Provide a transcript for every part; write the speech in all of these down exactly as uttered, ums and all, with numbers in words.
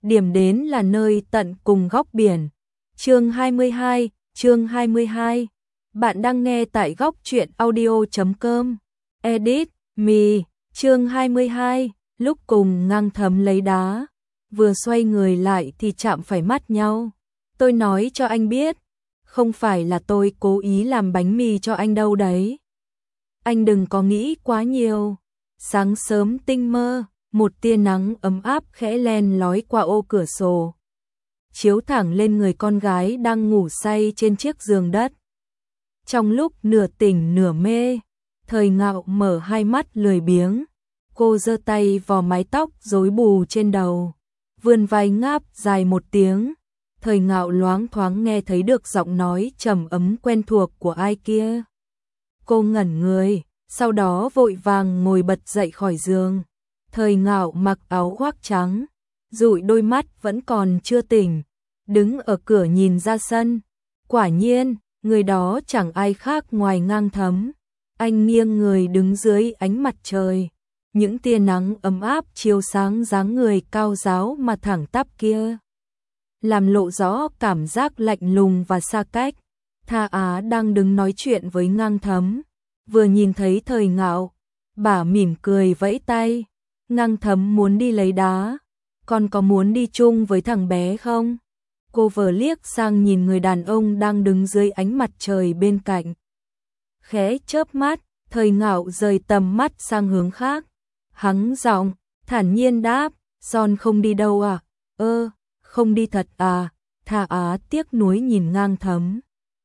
điểm đến là nơi tận cùng góc biển. Chương hai mươi hai, chương hai mươi hai. Bạn đang nghe tại góc truyện audio chấm com. Edit me, chương hai mươi hai. Lúc cùng Ngang Thấm lấy đá, vừa xoay người lại thì chạm phải mắt nhau. Tôi nói cho anh biết, không phải là tôi cố ý làm bánh mì cho anh đâu đấy. Anh đừng có nghĩ quá nhiều. Sáng sớm tinh mơ, một tia nắng ấm áp khẽ len lói qua ô cửa sổ, chiếu thẳng lên người con gái đang ngủ say trên chiếc giường đất. Trong lúc nửa tỉnh nửa mê, Thời Ngạo mở hai mắt lười biếng. Cô giơ tay vò mái tóc rối bù trên đầu, vươn vai ngáp dài một tiếng. Thời Ngạo loáng thoáng nghe thấy được giọng nói trầm ấm quen thuộc của ai kia. Cô ngẩn người, sau đó vội vàng ngồi bật dậy khỏi giường. Thời Ngạo mặc áo khoác trắng, dụi đôi mắt vẫn còn chưa tỉnh, đứng ở cửa nhìn ra sân. Quả nhiên, người đó chẳng ai khác ngoài Ngang Thấm. Anh nghiêng người đứng dưới ánh mặt trời, những tia nắng ấm áp chiếu sáng dáng người cao ráo mà thẳng tắp kia, làm lộ rõ cảm giác lạnh lùng và xa cách. Tha Á đang đứng nói chuyện với Ngang Thấm, vừa nhìn thấy Thời Ngạo, bà mỉm cười vẫy tay. Ngang Thấm muốn đi lấy đá, con có muốn đi chung với thằng bé không? Cô vừa liếc sang nhìn người đàn ông đang đứng dưới ánh mặt trời bên cạnh, khẽ chớp mắt. Thời Ngạo rời tầm mắt sang hướng khác, hắng giọng, thản nhiên đáp, Son không đi đâu à? Ơ, không đi thật à? Tha Á tiếc nuối nhìn Ngang Thấm.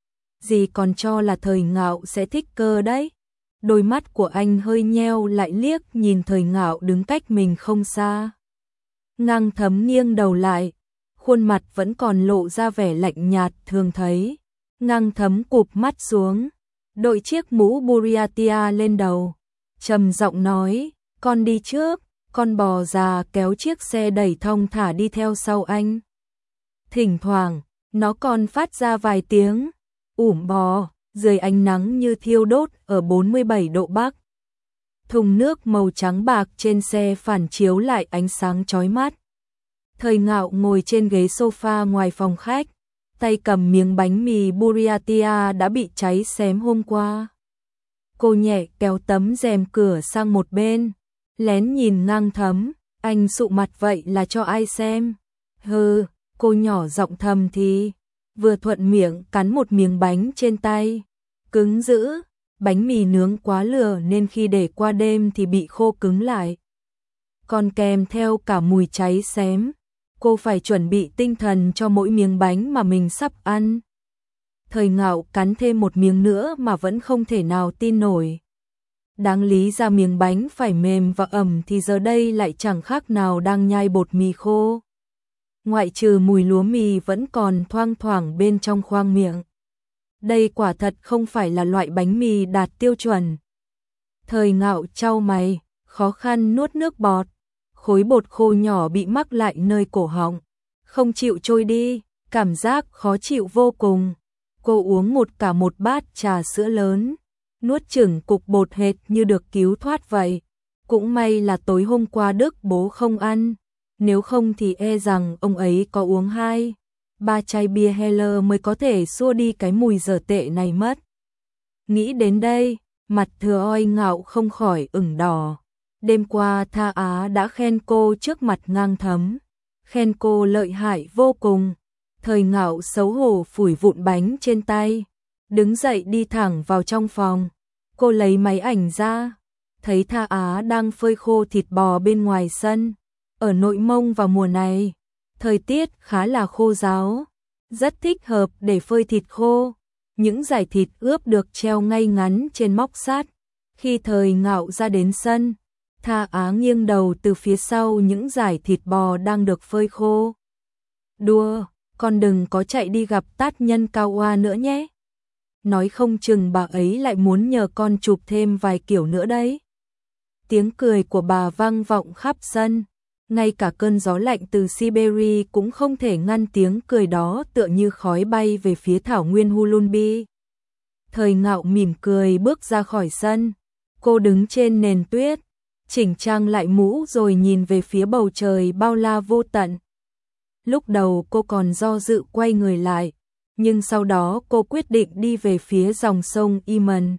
Dì còn cho là Thời Ngạo sẽ thích cơ đấy. Đôi mắt của anh hơi nheo lại liếc nhìn Thời Ngạo đứng cách mình không xa. Ngang Thấm nghiêng đầu lại, khuôn mặt vẫn còn lộ ra vẻ lạnh nhạt thường thấy. Ngang Thấm cụp mắt xuống, đội chiếc mũ Buryatia lên đầu, trầm giọng nói, con đi trước. Con bò già kéo chiếc xe đẩy thong thả đi theo sau anh. Thỉnh thoảng, nó còn phát ra vài tiếng ủm bò dưới ánh nắng như thiêu đốt ở bốn mươi bảy độ Bắc. Thùng nước màu trắng bạc trên xe phản chiếu lại ánh sáng chói mắt. Thời Ngạo ngồi trên ghế sofa ngoài phòng khách, tay cầm miếng bánh mì Buryatia đã bị cháy xém hôm qua. Cô nhẹ kéo tấm rèm cửa sang một bên, lén nhìn Ngang Thấm. Anh sụ mặt vậy là cho ai xem? Hừ, cô nhỏ giọng thầm thì, vừa thuận miệng cắn một miếng bánh trên tay. Cứng dữ, bánh mì nướng quá lửa nên khi để qua đêm thì bị khô cứng lại, còn kèm theo cả mùi cháy xém. Cô phải chuẩn bị tinh thần cho mỗi miếng bánh mà mình sắp ăn. Thời Ngạo cắn thêm một miếng nữa mà vẫn không thể nào tin nổi. Đáng lý ra miếng bánh phải mềm và ẩm thì giờ đây lại chẳng khác nào đang nhai bột mì khô. Ngoại trừ mùi lúa mì vẫn còn thoang thoảng bên trong khoang miệng. Đây quả thật không phải là loại bánh mì đạt tiêu chuẩn. Thời Ngạo chau mày, khó khăn nuốt nước bọt. Khối bột khô nhỏ bị mắc lại nơi cổ họng, không chịu trôi đi, cảm giác khó chịu vô cùng. Cô uống một cả một bát trà sữa lớn, nuốt chửng cục bột hệt như được cứu thoát vậy. Cũng may là tối hôm qua Đức bố không ăn, nếu không thì e rằng ông ấy có uống hai, ba chai bia Heller mới có thể xua đi cái mùi dở tệ này mất. Nghĩ đến đây, mặt Thừa Oi Ngạo không khỏi ửng đỏ. Đêm qua Tha Á đã khen cô trước mặt Ngang Thấm, khen cô lợi hại vô cùng. Thời Ngạo xấu hổ phủi vụn bánh trên tay, đứng dậy đi thẳng vào trong phòng. Cô lấy máy ảnh ra, thấy Tha Á đang phơi khô thịt bò bên ngoài sân. Ở Nội Mông vào mùa này, thời tiết khá là khô ráo, rất thích hợp để phơi thịt khô. Những dải thịt ướp được treo ngay ngắn trên móc sắt. Khi Thời Ngạo ra đến sân, Tha Á nghiêng đầu từ phía sau những dải thịt bò đang được phơi khô. Đùa, con đừng có chạy đi gặp tát nhân Cao Oa nữa nhé. Nói không chừng bà ấy lại muốn nhờ con chụp thêm vài kiểu nữa đấy. Tiếng cười của bà vang vọng khắp sân, ngay cả cơn gió lạnh từ Siberia cũng không thể ngăn tiếng cười đó, tựa như khói bay về phía thảo nguyên Hulunbi. Thời Ngạo mỉm cười bước ra khỏi sân, cô đứng trên nền tuyết, chỉnh trang lại mũ rồi nhìn về phía bầu trời bao la vô tận. Lúc đầu cô còn do dự quay người lại, nhưng sau đó cô quyết định đi về phía dòng sông Iman.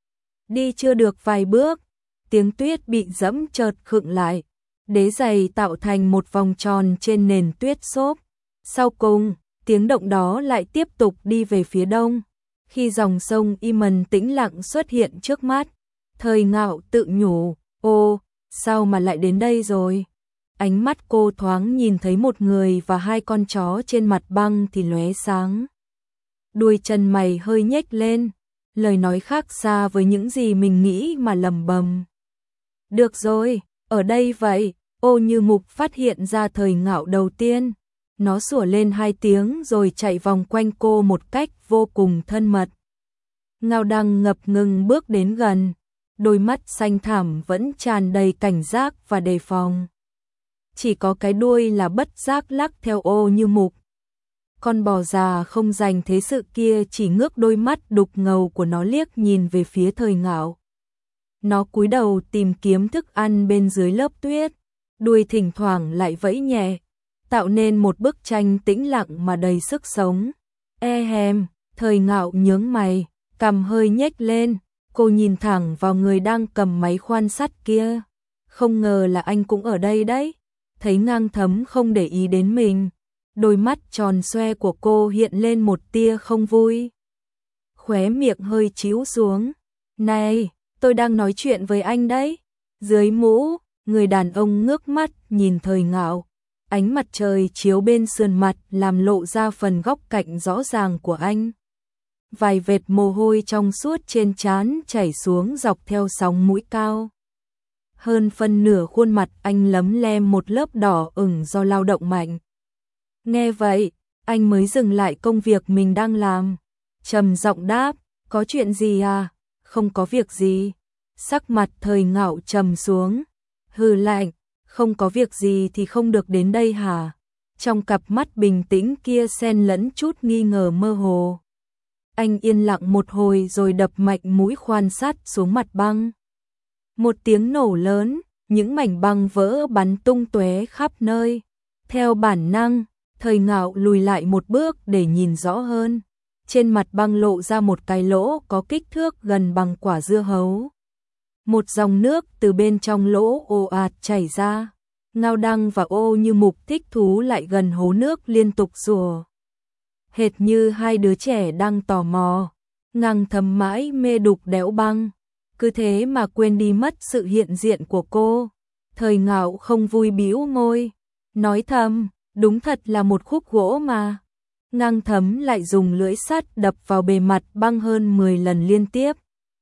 Đi chưa được vài bước, tiếng tuyết bị dẫm chợt khựng lại, đế giày tạo thành một vòng tròn trên nền tuyết xốp. Sau cùng, tiếng động đó lại tiếp tục đi về phía đông. Khi dòng sông Iman tĩnh lặng xuất hiện trước mắt, Thời Ngạo tự nhủ, ô, sao mà lại đến đây rồi? Ánh mắt cô thoáng nhìn thấy một người và hai con chó trên mặt băng thì lóe sáng. Đuôi chân mày hơi nhếch lên, lời nói khác xa với những gì mình nghĩ mà lầm bầm. Được rồi, ở đây vậy, Ô Như Mục phát hiện ra Thời Ngạo đầu tiên. Nó sủa lên hai tiếng rồi chạy vòng quanh cô một cách vô cùng thân mật. Ngao Đăng ngập ngừng bước đến gần, đôi mắt xanh thẳm vẫn tràn đầy cảnh giác và đề phòng. Chỉ có cái đuôi là bất giác lắc theo Ô Như Mục. Con bò già không dành thế sự kia chỉ ngước đôi mắt đục ngầu của nó liếc nhìn về phía Thời Ngạo. Nó cúi đầu tìm kiếm thức ăn bên dưới lớp tuyết, đuôi thỉnh thoảng lại vẫy nhẹ, tạo nên một bức tranh tĩnh lặng mà đầy sức sống. E hèm, Thời Ngạo nhướng mày, cằm hơi nhếch lên, cô nhìn thẳng vào người đang cầm máy khoan sắt kia. Không ngờ là anh cũng ở đây đấy. Thấy Ngang Thấm không để ý đến mình, đôi mắt tròn xoe của cô hiện lên một tia không vui. Khóe miệng hơi chíu xuống. Này, tôi đang nói chuyện với anh đấy. Dưới mũ, người đàn ông ngước mắt nhìn Thời Ngạo. Ánh mặt trời chiếu bên sườn mặt làm lộ ra phần góc cạnh rõ ràng của anh. Vài vệt mồ hôi trong suốt trên trán chảy xuống dọc theo sóng mũi cao. Hơn phân nửa khuôn mặt anh lấm lem một lớp đỏ ửng do lao động mạnh. Nghe vậy, anh mới dừng lại công việc mình đang làm. Trầm giọng đáp, có chuyện gì à? Không có việc gì. Sắc mặt Thời Ngạo trầm xuống. Hừ lạnh, không có việc gì thì không được đến đây hả? Trong cặp mắt bình tĩnh kia xen lẫn chút nghi ngờ mơ hồ. Anh yên lặng một hồi rồi đập mạnh mũi khoan sắt xuống mặt băng. Một tiếng nổ lớn, những mảnh băng vỡ bắn tung tóe khắp nơi. Theo bản năng, Thời Ngạo lùi lại một bước để nhìn rõ hơn. Trên mặt băng lộ ra một cái lỗ có kích thước gần bằng quả dưa hấu. Một dòng nước từ bên trong lỗ ồ ạt chảy ra. Ngao Đăng và Ô Như Mục thích thú lại gần hố nước liên tục rủa. Hệt như hai đứa trẻ đang tò mò. Ngang Thấm mãi mê đục đẽo băng. Cứ thế mà quên đi mất sự hiện diện của cô. Thời Ngạo không vui bĩu môi, nói thầm, đúng thật là một khúc gỗ mà. Ngang Thấm lại dùng lưỡi sắt đập vào bề mặt băng hơn mười lần liên tiếp.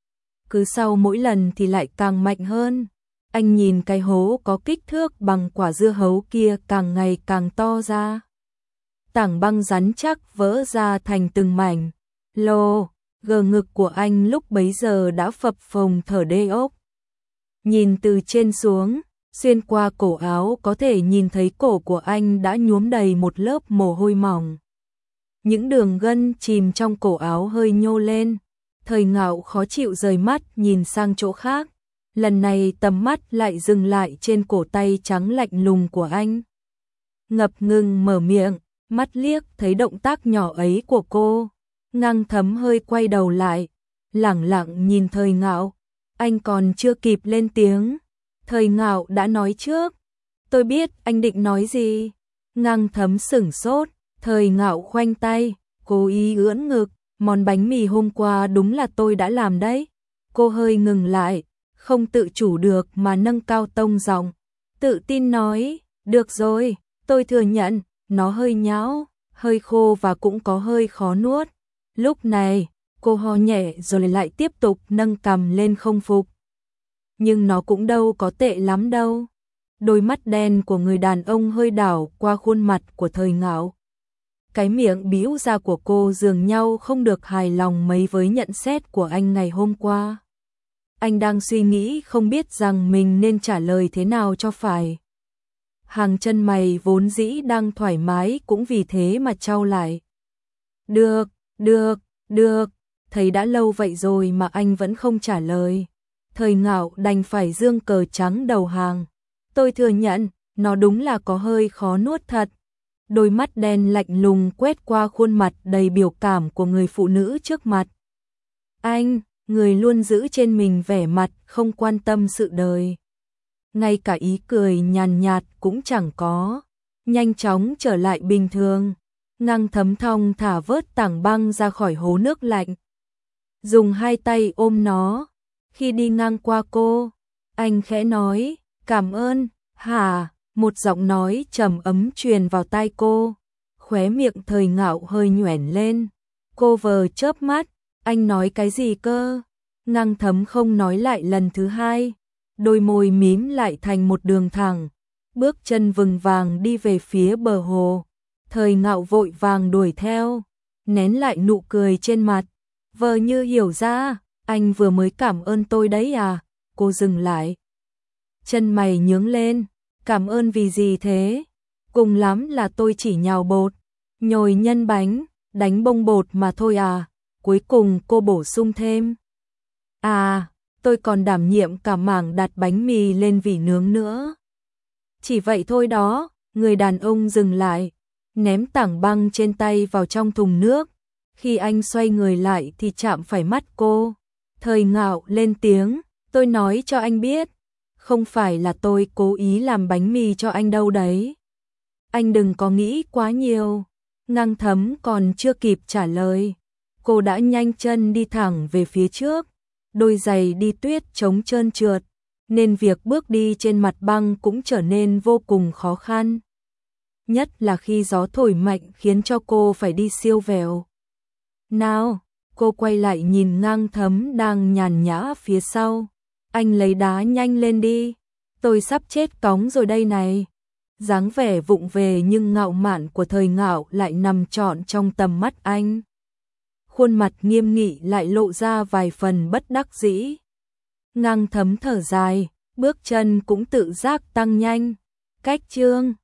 Cứ sau mỗi lần thì lại càng mạnh hơn. Anh nhìn cái hố có kích thước bằng quả dưa hấu kia càng ngày càng to ra. Tảng băng rắn chắc vỡ ra thành từng mảnh. Lô, gờ ngực của anh lúc bấy giờ đã phập phồng thở đê ốc. Nhìn từ trên xuống, xuyên qua cổ áo có thể nhìn thấy cổ của anh đã nhuốm đầy một lớp mồ hôi mỏng. Những đường gân chìm trong cổ áo hơi nhô lên. Thời Ngạo khó chịu rời mắt nhìn sang chỗ khác. Lần này tầm mắt lại dừng lại trên cổ tay trắng lạnh lùng của anh. Ngập ngừng mở miệng, mắt liếc thấy động tác nhỏ ấy của cô. Ngang Thấm hơi quay đầu lại, lẳng lặng nhìn Thời Ngạo. Anh còn chưa kịp lên tiếng, Thời Ngạo đã nói trước. Tôi biết anh định nói gì. Ngang Thấm sửng sốt, Thời Ngạo khoanh tay, cố ý ưỡn ngực. Món bánh mì hôm qua đúng là tôi đã làm đấy. Cô hơi ngừng lại, không tự chủ được mà nâng cao tông giọng, tự tin nói, được rồi, tôi thừa nhận, nó hơi nhão, hơi khô và cũng có hơi khó nuốt. Lúc này, cô ho nhẹ rồi lại tiếp tục nâng cằm lên không phục. Nhưng nó cũng đâu có tệ lắm đâu. Đôi mắt đen của người đàn ông hơi đảo qua khuôn mặt của Thời Ngạo. Cái miệng bĩu ra của cô dường nhau không được hài lòng mấy với nhận xét của anh ngày hôm qua. Anh đang suy nghĩ không biết rằng mình nên trả lời thế nào cho phải. Hàng chân mày vốn dĩ đang thoải mái cũng vì thế mà chau lại. Được, được, được, thấy đã lâu vậy rồi mà anh vẫn không trả lời. Thời Ngạo đành phải giương cờ trắng đầu hàng. Tôi thừa nhận, nó đúng là có hơi khó nuốt thật. đôi mắt đen lạnh lùng quét qua khuôn mặt đầy biểu cảm của người phụ nữ trước mặt. Anh, người luôn giữ trên mình vẻ mặt không quan tâm sự đời. Ngay cả ý cười nhàn nhạt cũng chẳng có, nhanh chóng trở lại bình thường. Ngăng Thấm thong thả vớt tảng băng ra khỏi hố nước lạnh, dùng hai tay ôm nó. Khi đi ngang qua cô, anh khẽ nói, cảm ơn. Hả? Một giọng nói trầm ấm truyền vào tai cô, khóe miệng Thời Ngạo hơi nhoẻn lên. Cô vờ chớp mắt, anh nói cái gì cơ? Ngăng Thấm không nói lại lần thứ hai, đôi môi mím lại thành một đường thẳng, bước chân vừng vàng đi về phía bờ hồ. Thời Ngạo vội vàng đuổi theo, nén lại nụ cười trên mặt, vờ như hiểu ra, anh vừa mới cảm ơn tôi đấy à? Cô dừng lại, chân mày nhướng lên, cảm ơn vì gì thế? Cùng lắm là tôi chỉ nhào bột, nhồi nhân bánh, đánh bông bột mà thôi à? Cuối cùng cô bổ sung thêm, à, tôi còn đảm nhiệm cả mảng đặt bánh mì lên vỉ nướng nữa. Chỉ vậy thôi đó. Người đàn ông dừng lại, ném tảng băng trên tay vào trong thùng nước. Khi anh xoay người lại thì chạm phải mắt cô. Thời Ngạo lên tiếng, tôi nói cho anh biết, không phải là tôi cố ý làm bánh mì cho anh đâu đấy. Anh đừng có nghĩ quá nhiều. Ngăng Thấm còn chưa kịp trả lời, cô đã nhanh chân đi thẳng về phía trước. Đôi giày đi tuyết trống trơn trượt, nên việc bước đi trên mặt băng cũng trở nên vô cùng khó khăn. Nhất là khi gió thổi mạnh khiến cho cô phải đi siêu vẹo. Nào, cô quay lại nhìn Ngăng Thấm đang nhàn nhã phía sau. Anh lấy đá nhanh lên đi, tôi sắp chết cóng rồi đây này. Dáng vẻ vụng về nhưng ngạo mạn của Thời Ngạo lại nằm trọn trong tầm mắt anh. Khuôn mặt nghiêm nghị lại lộ ra vài phần bất đắc dĩ. Ngăng Thấm thở dài, bước chân cũng tự giác tăng nhanh. Cách chương